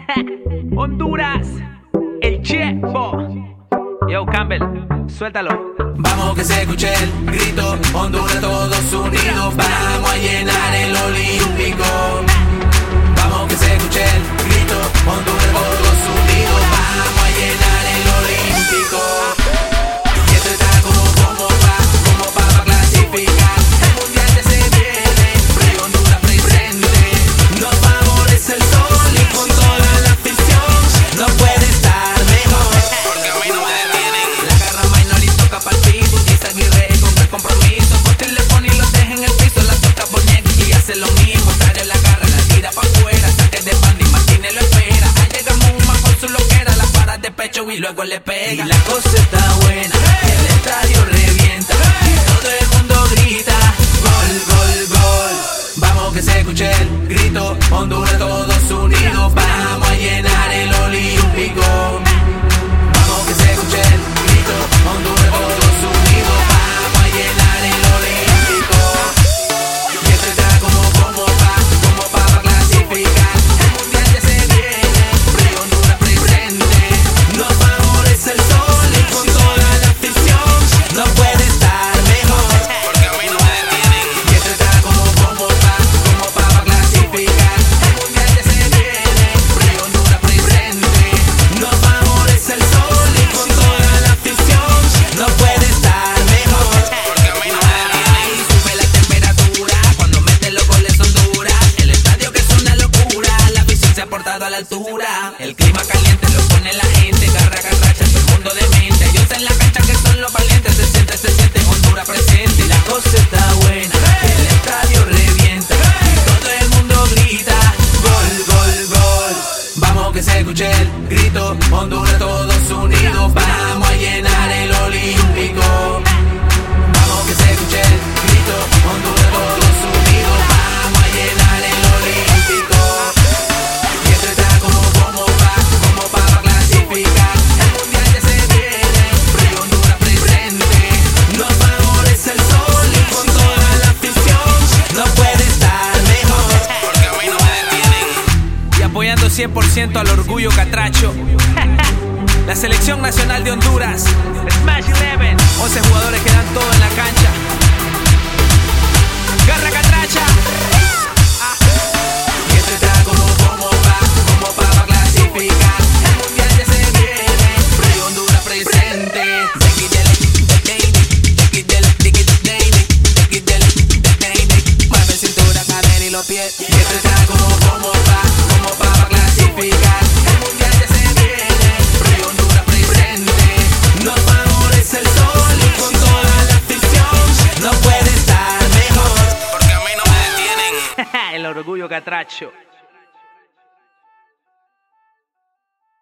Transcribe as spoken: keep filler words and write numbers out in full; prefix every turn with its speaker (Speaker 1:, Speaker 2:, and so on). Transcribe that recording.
Speaker 1: Honduras, el Chepo. Yo, Campbell, suéltalo.
Speaker 2: Vamos que se escuche el grito, Honduras todos unidos, vamos a llenar el Olímpico. Vamos que se escuche el grito, Honduras todos unidos, vamos a llenar el Olímpico. Y esto está como como va, como va para clasificar. El mundial que se viene, Río Honduras presente. Nos favorece el sol y con toda la afición no puede estar mejor. Porque a mí no me detienen. La garra no le toca para el piso, y Aguirre con el compromiso. Bote le pone y lo deja en el piso, la toca Boñek y hace lo mismo. Trae la garra, la tira pa' afuera, saque de banda y Martínez lo espera. Ahí llega Muma con su loquera, la para de pecho y luego le pega. Y la cosa está buena, el estadio revienta y todo el mundo grita gol, gol, gol. Vamos que se escuche el grito, Honduras todos unidos, vamos a llenar el Olímpico. Vamos que se escuche el grito, Honduras todos unidos, vamos a llenar el Olímpico. Y esto está como como va, como va para clasificar. El mundial ya se viene, Río Honduras presente. Nos favorece el sol y con toda la afición no puede estar mejor. Porque a mí no me detienen. Y esto está como como va, como va para clasificar. El mundial ya se viene, Río Honduras presente. Nos favorece el sol y con toda la afición no puede estar mejor. Porque a mí no me detienen. Y sube la temperatura cuando mete los goles Honduras. El estadio que es una locura, la afición se ha portado a la altura. El clima caliente lo pone la gente, garra, garracha, todo el mundo de mente. Ellos en la cancha que son los valientes, se siente, se siente Honduras presente. Y la cosa está buena, el estadio revienta y todo el mundo grita gol, gol, gol. Vamos que se escuche el grito, Honduras todos unidos, vamos a llenar el Olímpico. Vamos que se escuche el grito, Honduras todos unidos, vamos a llenar el Olímpico. Y esto está como como va, como va para clasificar. El mundial ya se viene, Río Honduras presente. Nos favorece el sol y con toda la afición no puede estar mejor. Porque a mí no me detienen.
Speaker 1: Y apoyando cien por ciento al orgullo catracho, la selección nacional de Honduras, Smash Eleven, once jugadores que dan todo en la cancha. Garra catracha.
Speaker 2: Y esto está como como va, como va para clasificar. El mundial ya se viene, Río Honduras presente. Mueve cintura, cadera y los pies. Y esto está como como va, como va para clasificar. El mundial ya se viene, Río Honduras presente. Nos favorece el sol y con toda la afición no puede estar mejor. Porque a mí no me detienen.
Speaker 1: El orgullo catracho.